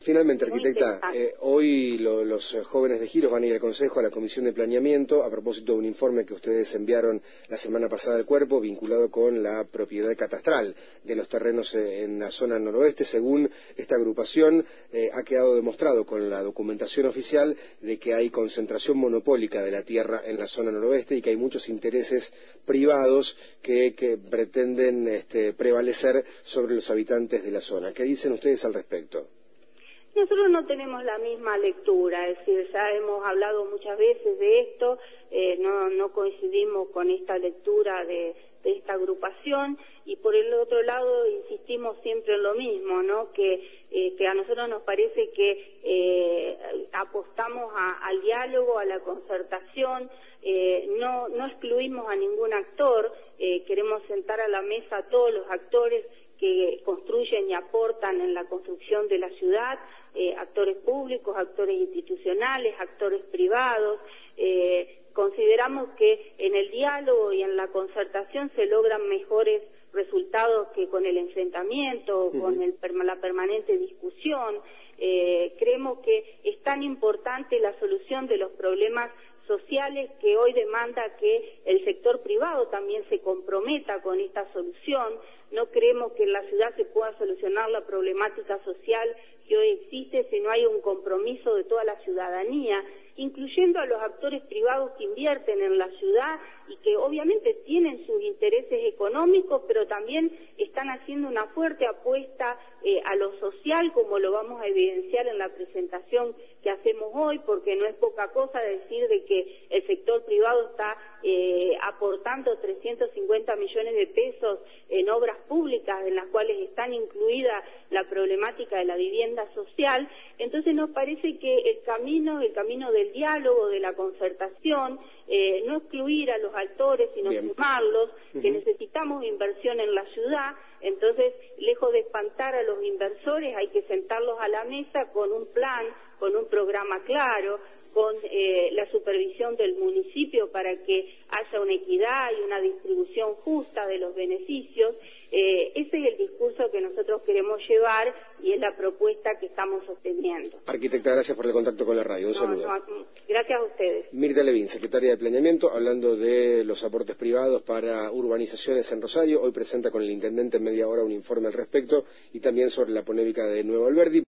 Finalmente, arquitecta, hoy los jóvenes de Giros van a ir al Consejo, a la Comisión de Planeamiento, a propósito de un informe que ustedes enviaron la semana pasada al cuerpo, vinculado con la propiedad catastral de los terrenos en la zona noroeste. Según esta agrupación, ha quedado demostrado con la documentación oficial de que hay concentración monopólica de la tierra en la zona noroeste y que hay muchos intereses privados que pretenden prevalecer sobre los habitantes de la zona. ¿Qué dicen ustedes al respecto? Nosotros no tenemos la misma lectura, es decir, ya hemos hablado muchas veces de esto, no coincidimos con esta lectura de esta agrupación, y por el otro lado insistimos siempre en lo mismo, ¿no? Que a nosotros nos parece que apostamos al diálogo, a la concertación, no excluimos a ningún actor, queremos sentar a la mesa a todos los actores que construyen y aportan en la construcción de la ciudad, actores públicos, actores institucionales, actores privados. Consideramos que en el diálogo y en la concertación se logran mejores resultados que con el enfrentamiento, con la permanente discusión. Creemos que es tan importante la solución de los problemas sociales que hoy demanda que el sector privado también se comprometa con esta solución. No creemos que en la ciudad se pueda solucionar la problemática social que hoy existe si no hay un compromiso de toda la ciudadanía, incluyendo a los actores privados que invierten en la ciudad y que obviamente tienen sus intereses económicos, pero también están haciendo una fuerte apuesta a lo social, como lo vamos a evidenciar en la presentación que hacemos hoy, porque no es poca cosa decir de que el sector privado está aportando 350 millones de pesos en obras públicas en las cuales están incluida la problemática de la vivienda social. Entonces nos parece que el camino del diálogo, de la concertación, no excluir a los actores, sino sumarlos, que necesitamos inversión en la ciudad. Entonces, lejos de espantar a los inversores, hay que sentarlos a la mesa con un plan, con un programa claro, con la supervisión del municipio para que haya una equidad y una distribución justa de los beneficios. Ese es el discurso que nosotros queremos llevar y es la propuesta que estamos sosteniendo. Arquitecta, gracias por el contacto con la radio. Un saludo. Gracias a ustedes. Mirta Levín, secretaria de Planeamiento, hablando de los aportes privados para urbanizaciones en Rosario. Hoy presenta con el intendente en media hora un informe al respecto y también sobre la polémica de Nuevo Alberdi.